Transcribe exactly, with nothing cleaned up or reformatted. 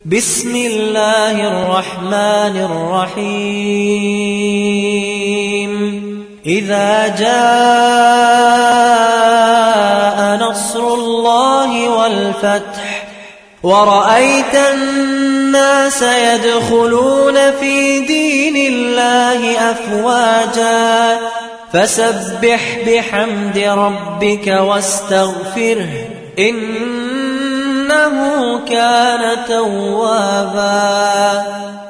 بسم الله الرحمن الرحيم إذا جاء نصر الله والفتح ورأيت الناس يدخلون في دين الله أفواجا فسبح بحمد ربك واستغفره إنه كان توابا.